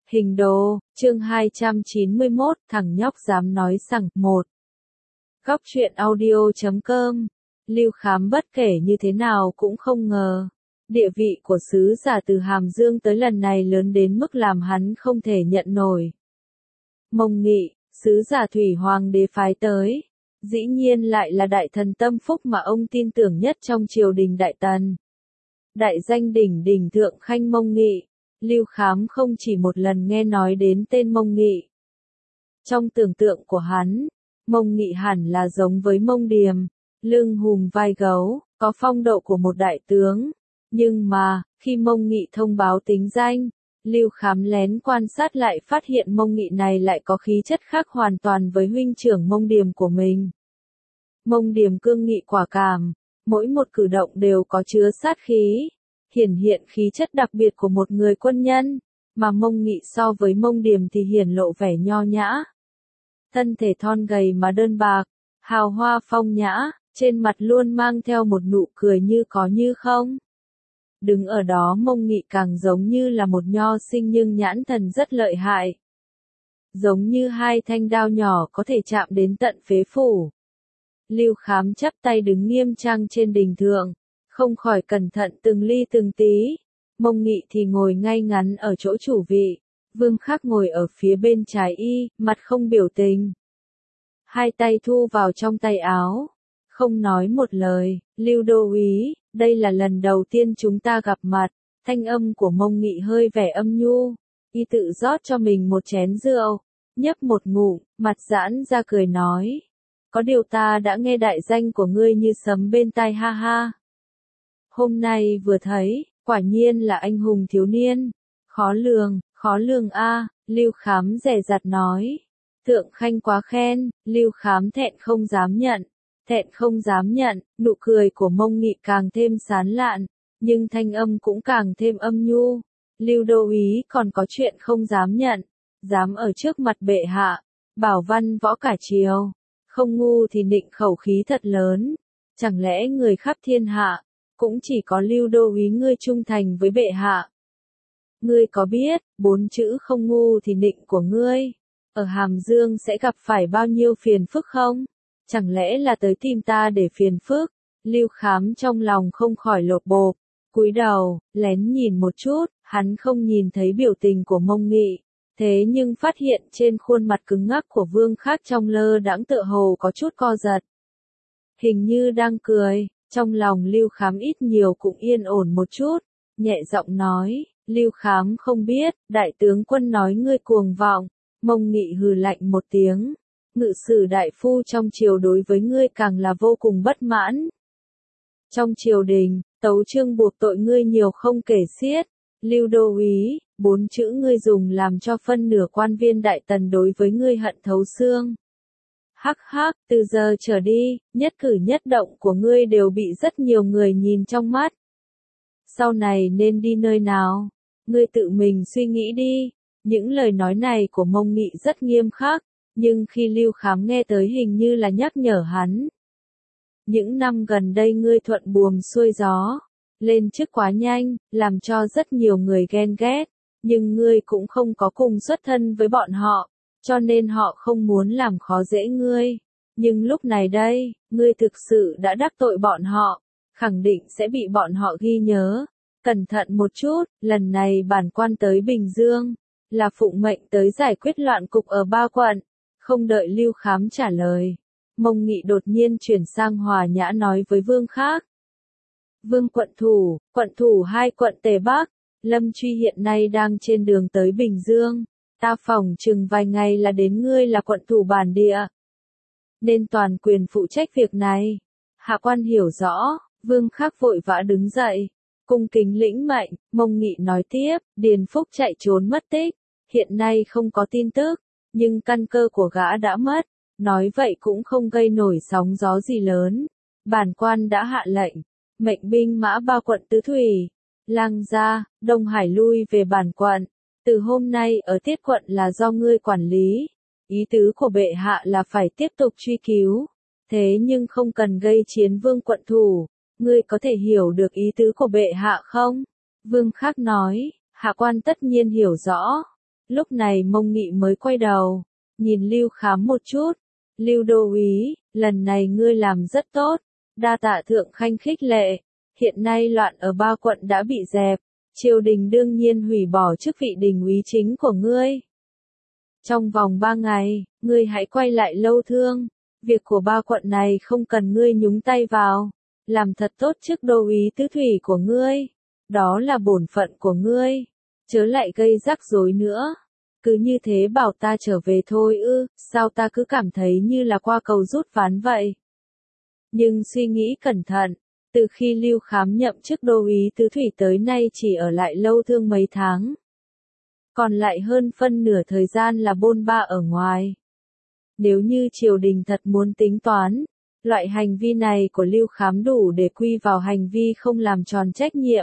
Hình đồ, chương 291, thằng nhóc dám nói rằng, 1. Góc truyện audio.com. Lưu Khám bất kể như thế nào cũng không ngờ. Địa vị của sứ giả từ Hàm Dương tới lần này lớn đến mức làm hắn không thể nhận nổi. Mông Nghị, sứ giả Thủy Hoàng đế phái tới. Dĩ nhiên lại là đại thần tâm phúc mà ông tin tưởng nhất trong triều đình Đại Tần. Đại danh đỉnh đỉnh thượng khanh Mông Nghị. Lưu Khám không chỉ một lần nghe nói đến tên Mông Nghị. Trong tưởng tượng của hắn, Mông Nghị hẳn là giống với Mông Điềm, lưng hùm vai gấu, có phong độ của một đại tướng. Nhưng mà, khi Mông Nghị thông báo tính danh, Lưu Khám lén quan sát lại phát hiện Mông Nghị này lại có khí chất khác hoàn toàn với huynh trưởng Mông Điềm của mình. Mông Điềm cương nghị quả cảm, mỗi một cử động đều có chứa sát khí, hiển hiện khí chất đặc biệt của một người quân nhân, mà Mông Nghị so với Mông Điềm thì hiển lộ vẻ nho nhã. Thân thể thon gầy mà đơn bạc, hào hoa phong nhã, trên mặt luôn mang theo một nụ cười như có như không. Đứng ở đó Mông Nghị càng giống như là một nho sinh nhưng nhãn thần rất lợi hại. Giống như hai thanh đao nhỏ có thể chạm đến tận phế phủ. Lưu Khám chắp tay đứng nghiêm trang trên đình thượng, không khỏi cẩn thận từng ly từng tí. Mông Nghị thì ngồi ngay ngắn ở chỗ chủ vị, Vương Khắc ngồi ở phía bên trái y, mặt không biểu tình. Hai tay thu vào trong tay áo, không nói một lời. Lưu đô úy, đây là lần đầu tiên chúng ta gặp mặt. Thanh âm của Mông Nghị hơi vẻ âm nhu, y tự rót cho mình một chén rượu, nhấp một ngụm, mặt giãn ra cười nói. Có điều ta đã nghe đại danh của ngươi như sấm bên tai ha ha. Hôm nay vừa thấy, quả nhiên là anh hùng thiếu niên. Khó lường a. Lưu Khám dè dặt nói. Thượng khanh quá khen. Lưu Khám thẹn không dám nhận, nụ cười của Mông Nghị càng thêm sán lạn, nhưng thanh âm cũng càng thêm âm nhu. Lưu đô úy còn có chuyện không dám nhận, dám ở trước mặt bệ hạ, bảo văn võ cả triều, không ngu thì nịnh khẩu khí thật lớn. Chẳng lẽ người khắp thiên hạ cũng chỉ có Lưu đô úy ngươi trung thành với bệ hạ? Ngươi có biết, 4 chữ không ngu thì nịnh của ngươi, ở Hàm Dương sẽ gặp phải bao nhiêu phiền phức không? Chẳng lẽ là tới tìm ta để phiền phức? Lưu Khám trong lòng không khỏi lột bột, cúi đầu, lén nhìn một chút, hắn không nhìn thấy biểu tình của Mông Nghị, thế nhưng phát hiện trên khuôn mặt cứng ngắc của Vương Khắc trong lơ đãng tựa hồ có chút co giật. Hình như đang cười. Trong lòng Lưu Khám ít nhiều cũng yên ổn một chút, nhẹ giọng nói, Lưu Khám không biết, đại tướng quân nói ngươi cuồng vọng. Mông Nghị hừ lạnh một tiếng, ngự sử đại phu trong triều đối với ngươi càng là vô cùng bất mãn. Trong triều đình, tấu chương buộc tội ngươi nhiều không kể xiết. Lưu đô úy, 4 chữ ngươi dùng làm cho phân nửa quan viên Đại Tần đối với ngươi hận thấu xương. Hắc hắc, từ giờ trở đi, nhất cử nhất động của ngươi đều bị rất nhiều người nhìn trong mắt. Sau này nên đi nơi nào? Ngươi tự mình suy nghĩ đi. Những lời nói này của Mông Nghị rất nghiêm khắc, nhưng khi Lưu Khám nghe tới hình như là nhắc nhở hắn. Những năm gần đây ngươi thuận buồm xuôi gió, lên chức quá nhanh, làm cho rất nhiều người ghen ghét, nhưng ngươi cũng không có cùng xuất thân với bọn họ, cho nên họ không muốn làm khó dễ ngươi. Nhưng lúc này đây, ngươi thực sự đã đắc tội bọn họ, khẳng định sẽ bị bọn họ ghi nhớ. Cẩn thận một chút, lần này bản quan tới Bình Dương, là phụng mệnh tới giải quyết loạn cục ở 3 quận. Không đợi Lưu Khám trả lời, Mông Nghị đột nhiên chuyển sang hòa nhã nói với Vương Khắc. Vương quận thủ 2 quận Tề Bắc, Lâm Truy hiện nay đang trên đường tới Bình Dương, ta phỏng chừng vài ngày là đến ngươi là quận thủ bản địa, nên toàn quyền phụ trách việc này. Hạ quan hiểu rõ. Vương Khắc vội vã đứng dậy, cung kính lĩnh mệnh. Mông Nghị nói tiếp, Điền Phúc chạy trốn mất tích, hiện nay không có tin tức, nhưng căn cơ của gã đã mất, nói vậy cũng không gây nổi sóng gió gì lớn. Bản quan đã hạ lệnh, mệnh binh mã 3 quận tứ thủy, Lang Gia, Đông Hải lui về bản quận, từ hôm nay ở Tiết quận là do ngươi quản lý. Ý tứ của bệ hạ là phải tiếp tục truy cứu, thế nhưng không cần gây chiến Vương quận thủ. Ngươi có thể hiểu được ý tứ của bệ hạ không? Vương Khắc nói, hạ quan tất nhiên hiểu rõ. Lúc này Mông Nghị mới quay đầu, nhìn Lưu Khám một chút. Lưu đô úy, lần này ngươi làm rất tốt, đa tạ thượng khanh khích lệ. Hiện nay loạn ở ba quận đã bị dẹp, triều đình đương nhiên hủy bỏ chức vị đình úy chính của ngươi. Trong vòng 3 ngày, ngươi hãy quay lại Lâu Thương. Việc của ba quận này không cần ngươi nhúng tay vào. Làm thật tốt chức đô úy tứ thủy của ngươi. Đó là bổn phận của ngươi. Chớ lại gây rắc rối nữa. Cứ như thế bảo ta trở về thôi ư, sao ta cứ cảm thấy như là qua cầu rút ván vậy. Nhưng suy nghĩ cẩn thận, từ khi Lưu Khám nhậm chức đô úy tứ thủy tới nay chỉ ở lại Lâu Thương mấy tháng. Còn lại hơn phân nửa thời gian là bôn ba ở ngoài. Nếu như triều đình thật muốn tính toán, loại hành vi này của Lưu Khám đủ để quy vào hành vi không làm tròn trách nhiệm.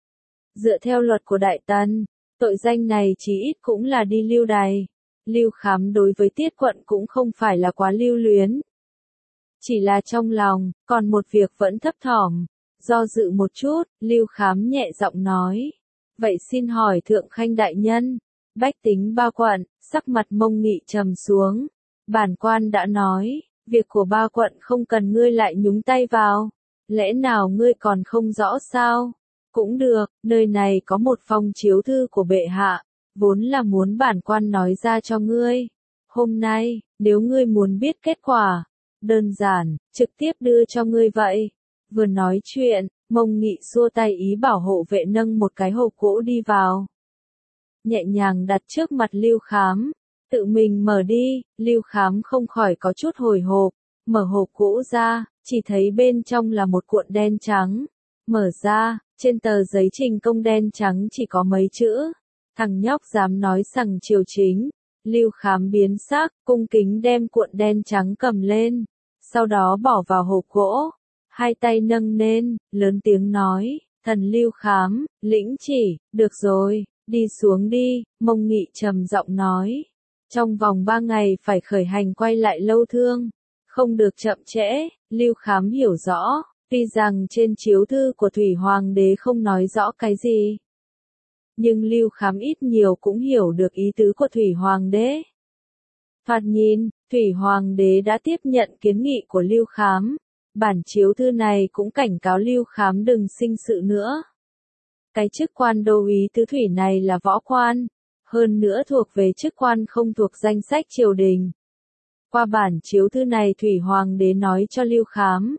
Dựa theo luật của Đại Tần, tội danh này chí ít cũng là đi lưu đày. Lưu Khám đối với Tiết quận cũng không phải là quá lưu luyến. Chỉ là trong lòng, còn một việc vẫn thấp thỏm. Do dự một chút, Lưu Khám nhẹ giọng nói. Vậy xin hỏi thượng khanh đại nhân, bách tính ba quận, sắc mặt Mông Nghị trầm xuống. Bản quan đã nói, việc của ba quận không cần ngươi lại nhúng tay vào. Lẽ nào ngươi còn không rõ sao? Cũng được, nơi này có một phong chiếu thư của bệ hạ, vốn là muốn bản quan nói ra cho ngươi. Hôm nay, nếu ngươi muốn biết kết quả, đơn giản, trực tiếp đưa cho ngươi vậy. Vừa nói chuyện, Mông Nghị xua tay ý bảo hộ vệ nâng một cái hộp gỗ đi vào. Nhẹ nhàng đặt trước mặt Lưu Khám, tự mình mở đi, Lưu Khám không khỏi có chút hồi hộp, mở hộp gỗ ra, chỉ thấy bên trong là một cuộn đen trắng. Mở ra, trên tờ giấy trình công đen trắng chỉ có mấy chữ. Thằng nhóc dám nói rằng triều chính. Lưu Khám biến sắc, cung kính đem cuộn đen trắng cầm lên, sau đó bỏ vào hộp gỗ. Hai tay nâng lên, lớn tiếng nói, thần Lưu Khám, lĩnh chỉ, được rồi, đi xuống đi, Mông Nghị trầm giọng nói. Trong vòng 3 ngày phải khởi hành quay lại Lâu Thương, không được chậm trễ. Lưu Khám hiểu rõ, tuy rằng trên chiếu thư của Thủy Hoàng đế không nói rõ cái gì, nhưng Lưu Khám ít nhiều cũng hiểu được ý tứ của Thủy Hoàng đế. Thoạt nhìn, Thủy Hoàng đế đã tiếp nhận kiến nghị của Lưu Khám. Bản chiếu thư này cũng cảnh cáo Lưu Khám đừng sinh sự nữa. Cái chức quan đô úy tứ thủy này là võ quan, hơn nữa thuộc về chức quan không thuộc danh sách triều đình. Qua bản chiếu thư này Thủy Hoàng đế nói cho Lưu Khám.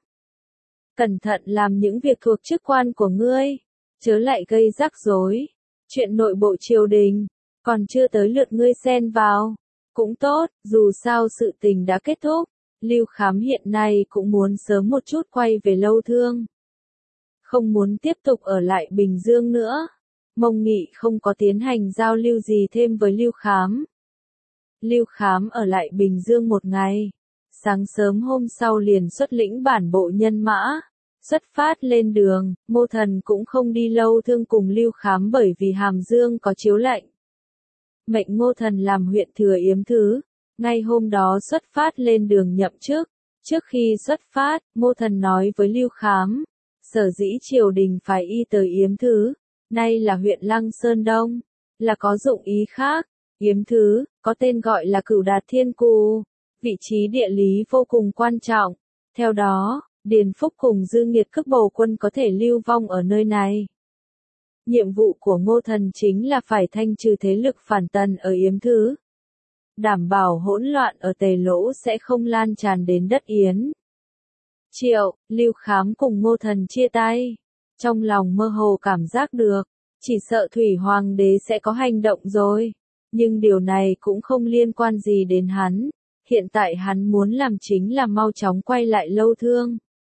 Cẩn thận làm những việc thuộc chức quan của ngươi, chớ lại gây rắc rối. Chuyện nội bộ triều đình, còn chưa tới lượt ngươi xen vào. Cũng tốt, dù sao sự tình đã kết thúc. Lưu Khám hiện nay cũng muốn sớm một chút quay về Lâu Thương. Không muốn tiếp tục ở lại Bình Dương nữa. Mông Nghị không có tiến hành giao lưu gì thêm với Lưu Khám. Lưu Khám ở lại Bình Dương một ngày. Sáng sớm hôm sau liền xuất lĩnh bản bộ nhân mã. Xuất phát lên đường, Mô Thần cũng không đi Lâu Thương cùng Lưu Khám bởi vì Hàm Dương có chiếu lệnh. Mệnh Mô Thần làm huyện thừa Yếm Thứ. Ngay hôm đó xuất phát lên đường nhậm chức. Trước khi xuất phát, Mô Thần nói với Lưu Khám. Sở dĩ triều đình phải y tới Yếm Thứ, nay là huyện Lăng Sơn Đông, là có dụng ý khác. Yếm Thứ, có tên gọi là Cửu Đạt Thiên Cù, vị trí địa lý vô cùng quan trọng. Theo đó, Điền Phúc cùng Dư Nghiệt cước bầu quân có thể lưu vong ở nơi này. Nhiệm vụ của Mô Thần chính là phải thanh trừ thế lực phản tần ở Yếm Thứ. Đảm bảo hỗn loạn ở Tề Lỗ sẽ không lan tràn đến đất Yến. Triệu, Lưu Khám cùng Mô Thần chia tay. Trong lòng mơ hồ cảm giác được, chỉ sợ Thủy Hoàng đế sẽ có hành động rồi. Nhưng điều này cũng không liên quan gì đến hắn. Hiện tại hắn muốn làm chính là mau chóng quay lại Lâu Thương.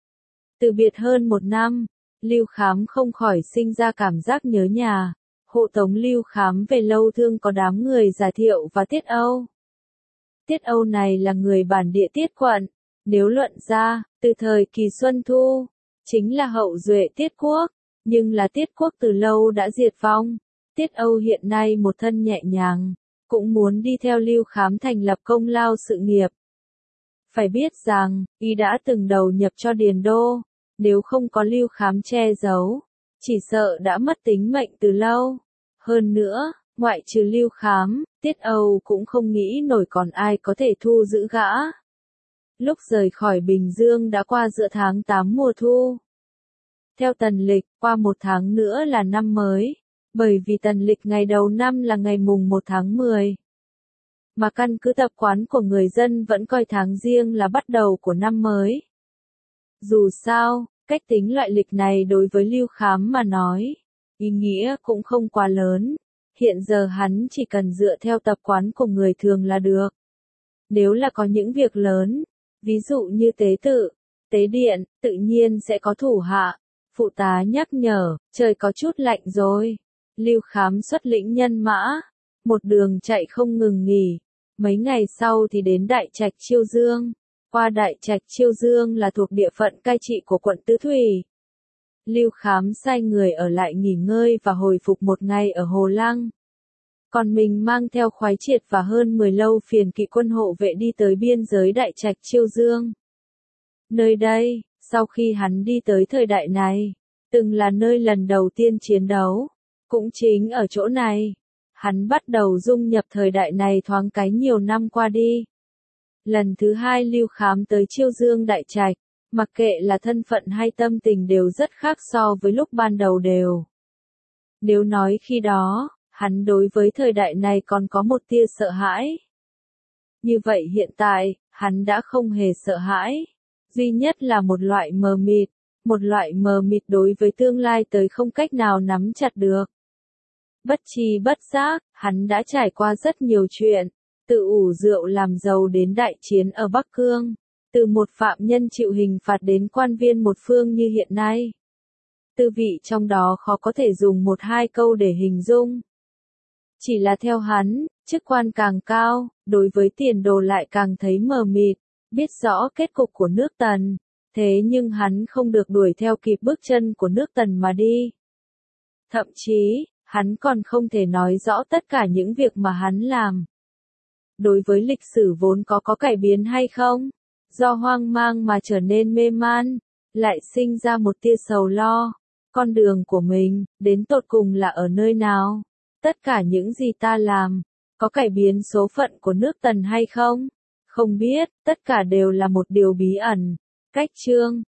Từ biệt hơn 1 năm, Lưu Khám không khỏi sinh ra cảm giác nhớ nhà. Hộ tống Lưu Khám về Lâu Thương có đám người Giả Thiệu và Tiết Âu. Tiết Âu này là người bản địa Tiết quận. Nếu luận ra, từ thời kỳ Xuân Thu, chính là hậu duệ Tiết quốc, nhưng là Tiết quốc từ lâu đã diệt vong. Tiết Âu hiện nay một thân nhẹ nhàng, cũng muốn đi theo Lưu Khám thành lập công lao sự nghiệp. Phải biết rằng, y đã từng đầu nhập cho Điền Đô, nếu không có Lưu Khám che giấu, chỉ sợ đã mất tính mệnh từ lâu. Hơn nữa, Ngoại trừ Lưu Khám, Tiết Âu cũng không nghĩ nổi còn ai có thể thu giữ gã. Lúc rời khỏi Bình Dương đã qua giữa tháng 8 mùa thu. Theo tần lịch, qua 1 tháng nữa là năm mới, bởi vì tần lịch ngày đầu năm là ngày mùng 1 tháng 10. Mà căn cứ tập quán của người dân vẫn coi tháng Giêng là bắt đầu của năm mới. Dù sao, cách tính loại lịch này đối với Lưu Khám mà nói, ý nghĩa cũng không quá lớn. Hiện giờ hắn chỉ cần dựa theo tập quán của người thường là được. Nếu là có những việc lớn, ví dụ như tế tự, tế điện, tự nhiên sẽ có thủ hạ. Phụ tá nhắc nhở, trời có chút lạnh rồi. Lưu Khám xuất lĩnh nhân mã, một đường chạy không ngừng nghỉ. Mấy ngày sau thì đến Đại Trạch Chiêu Dương. Qua Đại Trạch Chiêu Dương là thuộc địa phận cai trị của quận Tứ Thủy. Lưu Khám sai người ở lại nghỉ ngơi và hồi phục 1 ngày ở Hồ Lăng. Còn mình mang theo khoái triệt và hơn 10 lâu phiền kỵ quân hộ vệ đi tới biên giới Đại Trạch Chiêu Dương. Nơi đây, sau khi hắn đi tới thời đại này, từng là nơi lần đầu tiên chiến đấu. Cũng chính ở chỗ này, hắn bắt đầu dung nhập thời đại này thoáng cái nhiều năm qua đi. Lần thứ 2 Lưu Khám tới Chiêu Dương Đại Trạch, mặc kệ là thân phận hay tâm tình đều rất khác so với lúc ban đầu đều. Nếu nói khi đó, hắn đối với thời đại này còn có một tia sợ hãi. Như vậy hiện tại, hắn đã không hề sợ hãi. Duy nhất là một loại mờ mịt đối với tương lai tới không cách nào nắm chặt được. Bất tri bất giác, hắn đã trải qua rất nhiều chuyện, từ ủ rượu làm giàu đến đại chiến ở Bắc Cương, từ một phạm nhân chịu hình phạt đến quan viên một phương như hiện nay. Tư vị trong đó khó có thể dùng 1-2 câu để hình dung. Chỉ là theo hắn, chức quan càng cao, đối với tiền đồ lại càng thấy mờ mịt, biết rõ kết cục của nước Tần, thế nhưng hắn không được đuổi theo kịp bước chân của nước Tần mà đi. Thậm chí, hắn còn không thể nói rõ tất cả những việc mà hắn làm. Đối với lịch sử vốn có cải biến hay không? Do hoang mang mà trở nên mê man, lại sinh ra một tia sầu lo. Con đường của mình, đến tột cùng là ở nơi nào? Tất cả những gì ta làm, có cải biến số phận của nước Tần hay không? Không biết, tất cả đều là một điều bí ẩn. Cách chương